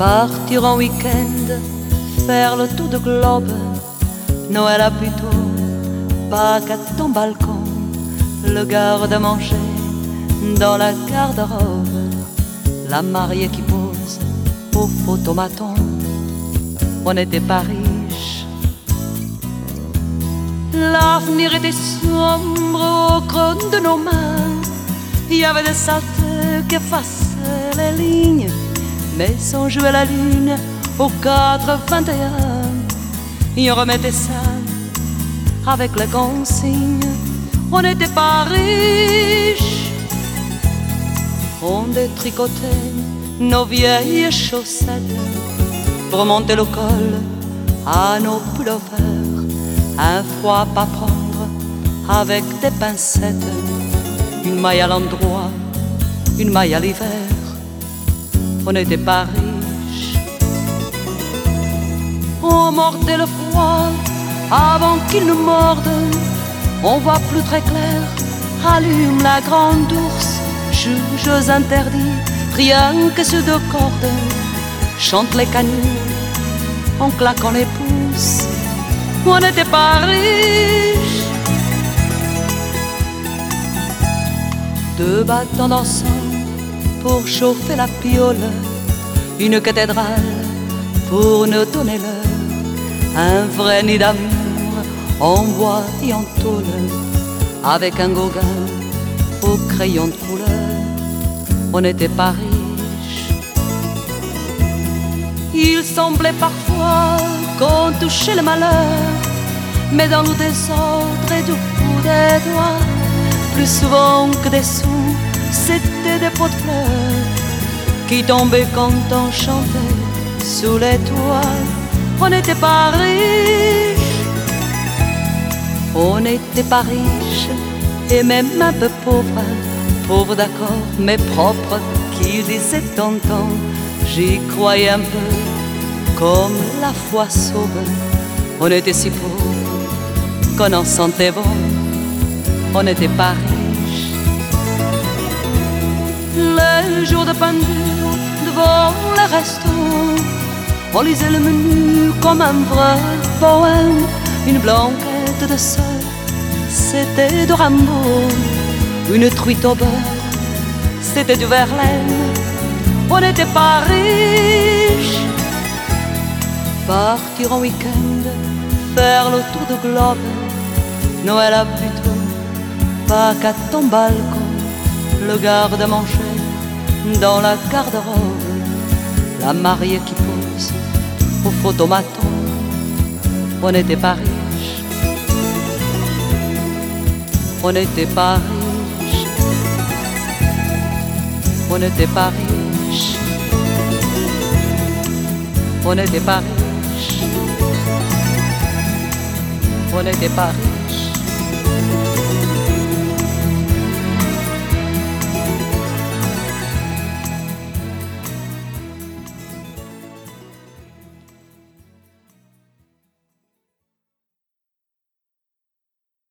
Partir en week-end, faire le tour de globe. Noël a plutôt pas qu'à ton balcon. Le garde-manger dans la garde-robe. La mariée qui pose au photomaton. On n'était pas riches. L'avenir était sombre au creux de nos mains. Il y avait des saletés qui effaçaient les lignes. Mais sans jouer la lune au 4-21, il remettait ça avec les consignes. On n'était pas riches. On détricotait nos vieilles chaussettes pour monter le col à nos pullovers. Un froid pas prendre avec des pincettes. Une maille à l'endroit, une maille à l'hiver. On n'était pas riches. On mordait le froid avant qu'il nous morde. On voit plus très clair, allume la grande ours. Juges interdits, rien que sur 2 cordes. Chante les canuts en claquant les pouces. On n'était pas riches. 2 battants d'encens pour chauffer la piole, une cathédrale pour nous donner l'heure, un vrai nid d'amour en bois et en tôle, avec un Gauguin au crayon de couleur. On n'était pas riches. Il semblait parfois qu'on touchait le malheur, mais dans le désordre et du bout des doigts, plus souvent que des sous, c'était des pots de fleurs qui tombaient quand on chantait sous les toits. On n'était pas riches. On n'était pas riches et même un peu pauvres. Pauvres d'accord, mais propres, qui disait tonton. J'y croyais un peu, comme la foi sauve. On était si pauvres qu'on en sentait bon. On n'était pas riches. Les jours de pendule devant les restos, on lisait le menu comme un vrai poème. Une blanquette de sel, c'était de Rimbaud. Une truite au beurre, c'était du Verlaine. On n'était pas riches. Partir en week-end, faire le tour de globe. Noël a plutôt pas qu'à ton balcon. Le garde-manger dans la garde-robe. La mariée qui pose au photomaton. On n'était pas riches. On n'était pas riches. On n'était pas riches. On n'était pas riches. On n'était pas riches.